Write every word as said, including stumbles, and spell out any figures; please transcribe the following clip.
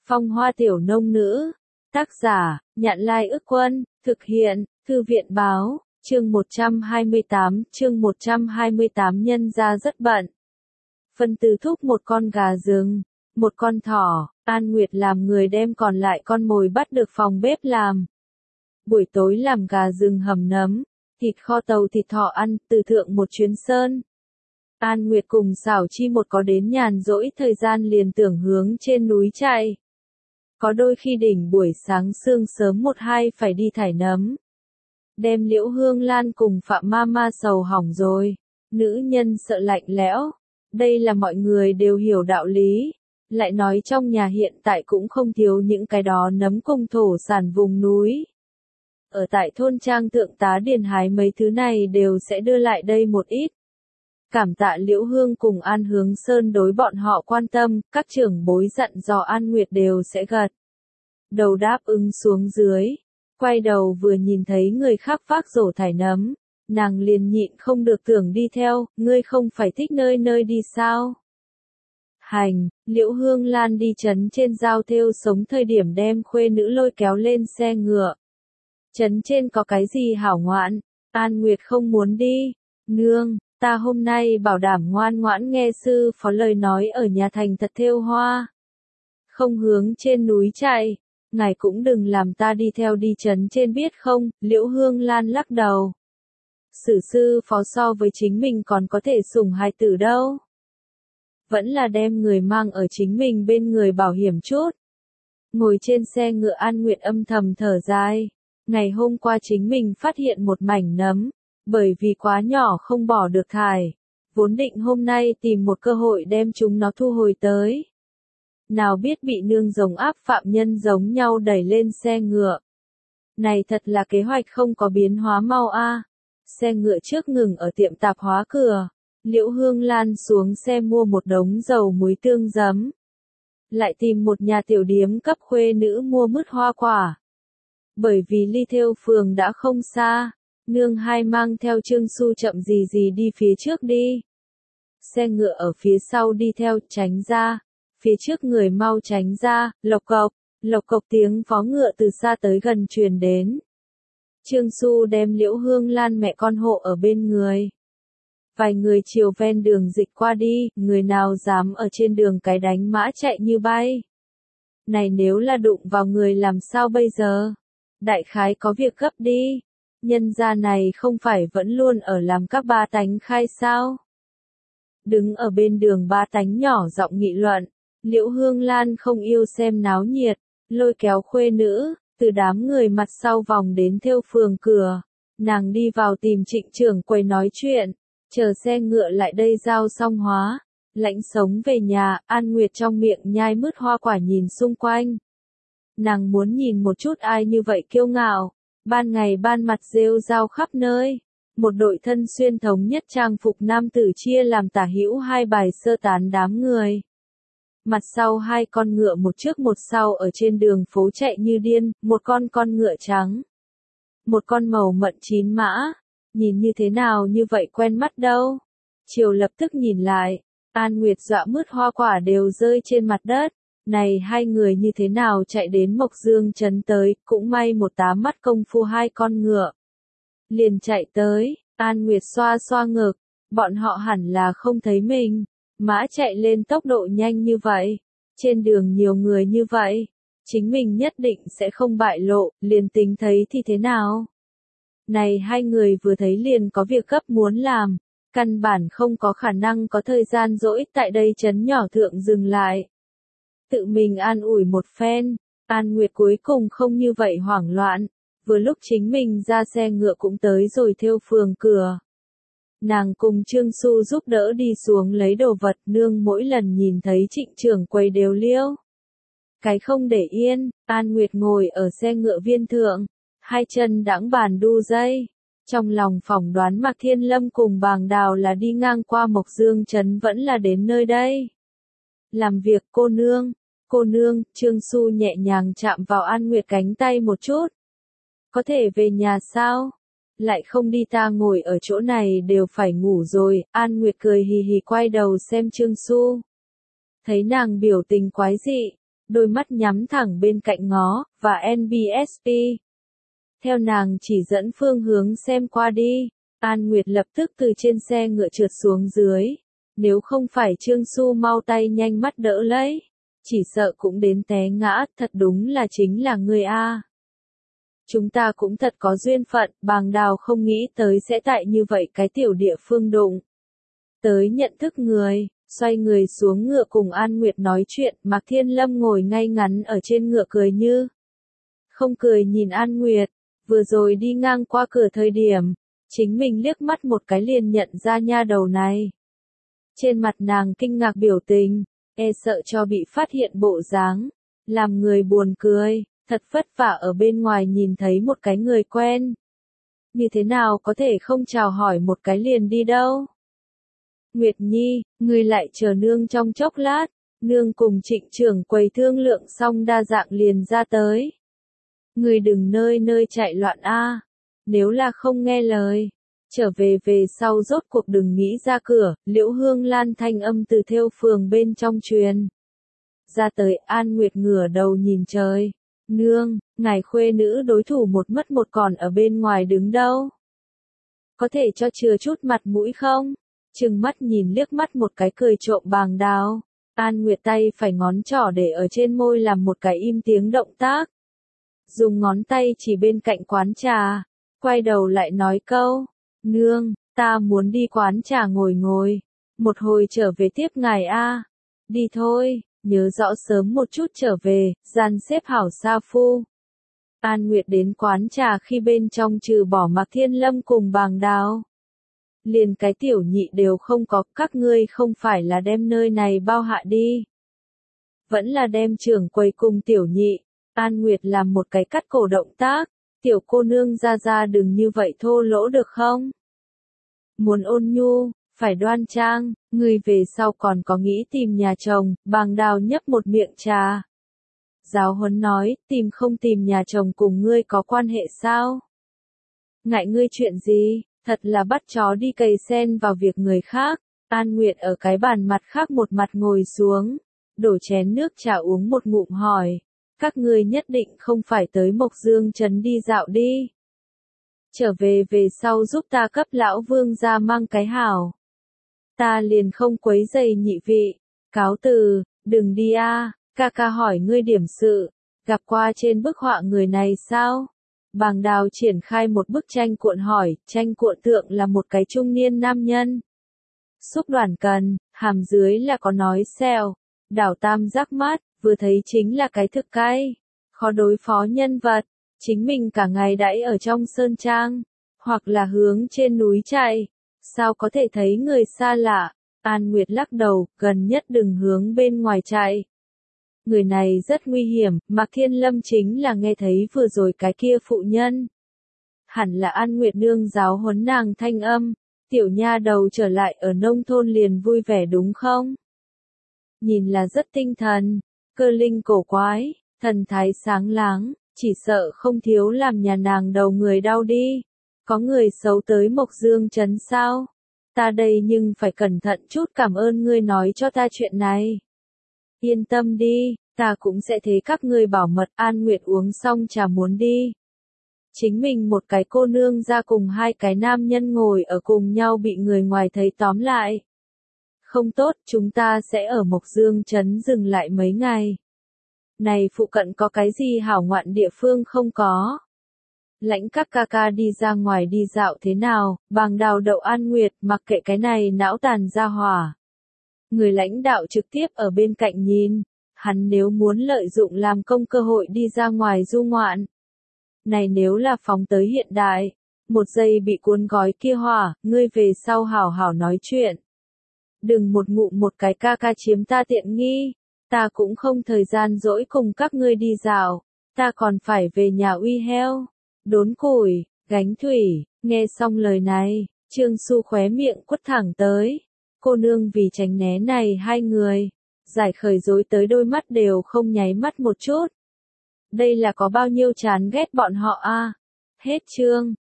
Phong Hoa Tiểu Nông Nữ. Tác giả, Nhạn Lai Ức Quân, thực hiện, Thư viện Báo, chương một trăm hai mươi tám, chương một trăm hai mươi tám nhân gia rất bận. Phân Tư thúc một con gà rừng, một con thỏ, An Nguyệt làm người đem còn lại con mồi bắt được phòng bếp làm. Buổi tối làm gà rừng hầm nấm, thịt kho tàu thịt thỏ ăn, từ thượng một chuyến sơn. An Nguyệt cùng Xảo Chi một có đến nhàn rỗi thời gian liền tưởng hướng trên núi chạy. Có đôi khi đỉnh buổi sáng sương sớm một hai phải đi thải nấm. Đem Liễu Hương Lan cùng Phạm Mama sầu hỏng rồi. Nữ nhân sợ lạnh lẽo. Đây là mọi người đều hiểu đạo lý. Lại nói trong nhà hiện tại cũng không thiếu những cái đó nấm cùng thổ sản vùng núi. Ở tại thôn trang thượng tá điền hái mấy thứ này đều sẽ đưa lại đây một ít. Cảm tạ Liễu Hương cùng An Hướng Sơn đối bọn họ quan tâm, các trưởng bối dặn dò An Nguyệt đều sẽ gật đầu đáp ứng xuống dưới. Quay đầu vừa nhìn thấy người khác vác rổ thải nấm, nàng liền nhịn không được tưởng đi theo, ngươi không phải thích nơi nơi đi sao? Hành, Liễu Hương Lan đi trấn trên giao thêu sống thời điểm đem khuê nữ lôi kéo lên xe ngựa. Trấn trên có cái gì hảo ngoạn? An Nguyệt không muốn đi. Nương, ta hôm nay bảo đảm ngoan ngoãn nghe sư phó lời nói ở nhà thành thật thêu hoa. Không hướng trên núi chạy, ngài cũng đừng làm ta đi theo đi trấn trên biết không, Liễu Hương Lan lắc đầu. Sử sư phó so với chính mình còn có thể sủng hài tử đâu. Vẫn là đem người mang ở chính mình bên người bảo hiểm chút. Ngồi trên xe ngựa An Nguyệt âm thầm thở dài. Ngày hôm qua chính mình phát hiện một mảnh nấm. Bởi vì quá nhỏ không bỏ được thải. Vốn định hôm nay tìm một cơ hội đem chúng nó thu hồi tới. Nào biết bị nương giống áp phạm nhân giống nhau đẩy lên xe ngựa. Này thật là kế hoạch không có biến hóa mau a. À. Xe ngựa trước ngừng ở tiệm tạp hóa cửa. Liễu Hương Lan xuống xe mua một đống dầu muối tương giấm. Lại tìm một nhà tiểu điếm cấp khuê nữ mua mứt hoa quả. Bởi vì ly thêu phường đã không xa. Nương hai mang theo Trương Xu chậm gì gì đi phía trước đi. Xe ngựa ở phía sau đi theo, tránh ra. Phía trước người mau tránh ra, lộc cộc, lộc cộc tiếng vó ngựa từ xa tới gần truyền đến. Trương Xu đem Liễu Hương Lan mẹ con hộ ở bên người. Vài người chiều ven đường dịch qua đi, người nào dám ở trên đường cái đánh mã chạy như bay. Này nếu là đụng vào người làm sao bây giờ? Đại khái có việc gấp đi. Nhân gia này không phải vẫn luôn ở làm các ba tánh khai sao? Đứng ở bên đường ba tánh nhỏ giọng nghị luận, Liễu Hương Lan không yêu xem náo nhiệt, lôi kéo khuê nữ, từ đám người mặt sau vòng đến thêu phường cửa. Nàng đi vào tìm Trịnh trưởng quầy nói chuyện, chờ xe ngựa lại đây giao xong hóa. Lãnh sống về nhà, An Nguyệt trong miệng nhai mứt hoa quả nhìn xung quanh. Nàng muốn nhìn một chút ai như vậy kiêu ngạo. Ban ngày ban mặt rêu rao khắp nơi. Một đội thân xuyên thống nhất trang phục nam tử chia làm tả hữu hai bài sơ tán đám người. Mặt sau hai con ngựa một trước một sau ở trên đường phố chạy như điên, một con con ngựa trắng. Một con màu mận chín mã. Nhìn như thế nào như vậy quen mắt đâu. Chiều lập tức nhìn lại. An Nguyệt dọa mứt hoa quả đều rơi trên mặt đất. Này hai người như thế nào chạy đến Mộc Dương trấn tới, cũng may một tám mắt công phu hai con ngựa. Liền chạy tới, An Nguyệt xoa xoa ngực, bọn họ hẳn là không thấy mình, mã chạy lên tốc độ nhanh như vậy, trên đường nhiều người như vậy, chính mình nhất định sẽ không bại lộ, liền tính thấy thì thế nào. Này hai người vừa thấy liền có việc gấp muốn làm, căn bản không có khả năng có thời gian rỗi tại đây trấn nhỏ thượng dừng lại. Tự mình an ủi một phen, An Nguyệt cuối cùng không như vậy hoảng loạn, vừa lúc chính mình ra xe ngựa cũng tới rồi thêu phường cửa. Nàng cùng Trương Xu giúp đỡ đi xuống lấy đồ vật, nương mỗi lần nhìn thấy Trịnh trưởng quầy đều liêu. Cái không để yên, An Nguyệt ngồi ở xe ngựa viên thượng, hai chân đãng bàn đu dây. Trong lòng phỏng đoán Mạc Thiên Lâm cùng Bàng Đào là đi ngang qua Mộc Dương trấn vẫn là đến nơi đây. Làm việc cô nương. Cô nương, Trương Xu nhẹ nhàng chạm vào An Nguyệt cánh tay một chút. Có thể về nhà sao? Lại không đi ta ngồi ở chỗ này đều phải ngủ rồi, An Nguyệt cười hì hì quay đầu xem Trương Xu. Thấy nàng biểu tình quái dị, đôi mắt nhắm thẳng bên cạnh ngó, và en bê ét pê. Theo nàng chỉ dẫn phương hướng xem qua đi, An Nguyệt lập tức từ trên xe ngựa trượt xuống dưới. Nếu không phải Trương Xu mau tay nhanh mắt đỡ lấy, chỉ sợ cũng đến té ngã, thật đúng là chính là ngươi a. Chúng ta cũng thật có duyên phận, Bàng Đào không nghĩ tới sẽ tại như vậy cái tiểu địa phương đụng. Tới nhận thức người, xoay người xuống ngựa cùng An Nguyệt nói chuyện, Mạc Thiên Lâm ngồi ngay ngắn ở trên ngựa cười như không cười nhìn An Nguyệt, vừa rồi đi ngang qua cửa thời điểm, chính mình liếc mắt một cái liền nhận ra nha đầu này. Trên mặt nàng kinh ngạc biểu tình, e sợ cho bị phát hiện bộ dáng, làm người buồn cười, thật vất vả ở bên ngoài nhìn thấy một cái người quen. Như thế nào có thể không chào hỏi một cái liền đi đâu? Nguyệt Nhi, ngươi lại chờ nương trong chốc lát, nương cùng Trịnh trưởng quầy thương lượng xong đa dạng liền ra tới. Ngươi đừng nơi nơi chạy loạn a, nếu là không nghe lời, trở về về sau rốt cuộc đừng nghĩ ra cửa. Liễu Hương Lan thanh âm từ thêu phường bên trong truyền ra tới. An Nguyệt ngửa đầu nhìn trời, nương, ngài khuê nữ đối thủ một mất một còn ở bên ngoài đứng đâu, có thể cho chừa chút mặt mũi không? Trừng mắt nhìn liếc mắt một cái cười trộm Bàng Đào, An Nguyệt tay phải ngón trỏ để ở trên môi làm một cái im tiếng động tác, dùng ngón tay chỉ bên cạnh quán trà, quay đầu lại nói câu, nương, ta muốn đi quán trà ngồi ngồi, một hồi trở về tiếp ngài a. Đi thôi, nhớ rõ sớm một chút trở về, gian xếp hảo sa phu. An Nguyệt đến quán trà khi bên trong trừ bỏ Mạc Thiên Lâm cùng Bàng Đào, liền cái tiểu nhị đều không có. Các ngươi không phải là đem nơi này bao hạ đi, vẫn là đem trưởng quầy cùng tiểu nhị. An Nguyệt làm một cái cắt cổ động tác, tiểu cô nương ra ra đừng như vậy thô lỗ được không? Muốn ôn nhu, phải đoan trang, người về sau còn có nghĩ tìm nhà chồng. Bàng Đào nhấp một miệng trà, giáo huấn nói, tìm không tìm nhà chồng cùng ngươi có quan hệ sao? Ngại ngươi chuyện gì, thật là bắt chó đi cày sen vào việc người khác. An Nguyệt ở cái bàn mặt khác một mặt ngồi xuống, đổ chén nước trà uống một ngụm hỏi, các ngươi nhất định không phải tới Mộc Dương Trấn đi dạo đi. Trở về về sau giúp ta cấp lão vương ra mang cái hảo. Ta liền không quấy giày nhị vị, cáo từ, đừng đi a. Ca ca hỏi ngươi điểm sự, gặp qua trên bức họa người này sao? Bàng Đào triển khai một bức tranh cuộn hỏi, tranh cuộn tượng là một cái trung niên nam nhân. Xúc đoàn cần, hàm dưới là có nói xèo, đảo tam giác mắt, vừa thấy chính là cái thực cay, khó đối phó nhân vật. Chính mình cả ngày đãi ở trong sơn trang, hoặc là hướng trên núi chạy, sao có thể thấy người xa lạ? An Nguyệt lắc đầu, gần nhất đừng hướng bên ngoài chạy. Người này rất nguy hiểm. Mạc Thiên Lâm chính là nghe thấy vừa rồi cái kia phụ nhân. Hẳn là An Nguyệt nương giáo huấn nàng thanh âm, tiểu nha đầu trở lại ở nông thôn liền vui vẻ đúng không? Nhìn là rất tinh thần, cơ linh cổ quái, thần thái sáng láng, chỉ sợ không thiếu làm nhà nàng đầu người đau đi. Có người xấu tới Mộc Dương Trấn sao? Ta đây nhưng phải cẩn thận chút, cảm ơn ngươi nói cho ta chuyện này. Yên tâm đi, ta cũng sẽ thế các ngươi bảo mật. An Nguyệt uống xong trà muốn đi. Chính mình một cái cô nương ra cùng hai cái nam nhân ngồi ở cùng nhau bị người ngoài thấy tóm lại. Không tốt, chúng ta sẽ ở Mộc Dương Trấn dừng lại mấy ngày. Này phụ cận có cái gì hảo ngoạn địa phương không có? Lãnh các ca ca đi ra ngoài đi dạo thế nào? Bàng Đào đậu An Nguyệt, mặc kệ cái này não tàn ra hỏa. Người lãnh đạo trực tiếp ở bên cạnh nhìn, hắn nếu muốn lợi dụng làm công cơ hội đi ra ngoài du ngoạn. Này nếu là phóng tới hiện đại, một giây bị cuốn gói kia hỏa, ngươi về sau hảo hảo nói chuyện. Đừng một ngụm một cái ca ca chiếm ta tiện nghi, ta cũng không thời gian dỗi cùng các ngươi đi dạo, ta còn phải về nhà uy heo, đốn củi, gánh thủy. Nghe xong lời này, Trương Xu khóe miệng quất thẳng tới. Cô nương vì tránh né này hai người, giải khởi rối tới đôi mắt đều không nháy mắt một chút. Đây là có bao nhiêu chán ghét bọn họ a. Hết chương.